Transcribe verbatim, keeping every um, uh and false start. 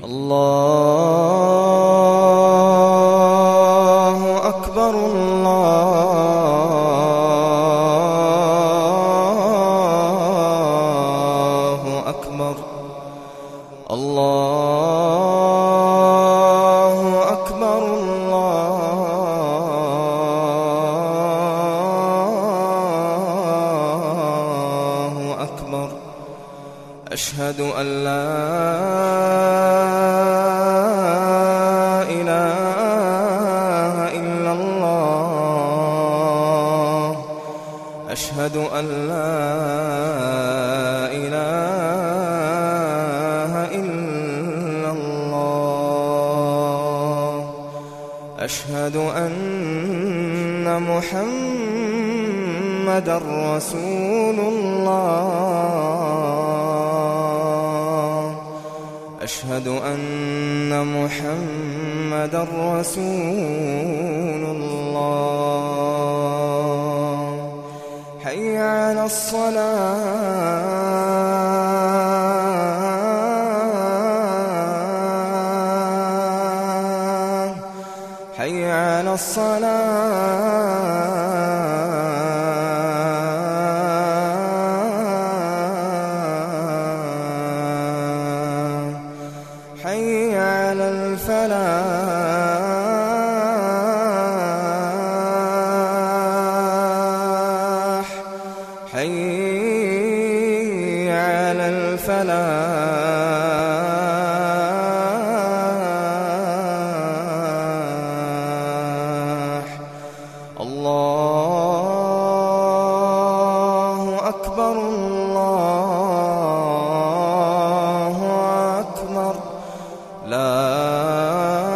الله أكبر الله أكبر الله أكبر الله أكبر. أشهد أن لا إله إلا الله أشهد أن لا إله إلا الله أشهد أن محمدًا رسول الله أشهد أن محمدًا رسول الله. حي على الصلاة حي على الصلاة حي على الفلاح حي على الفلاح. الله أكبر الله أكبر. لا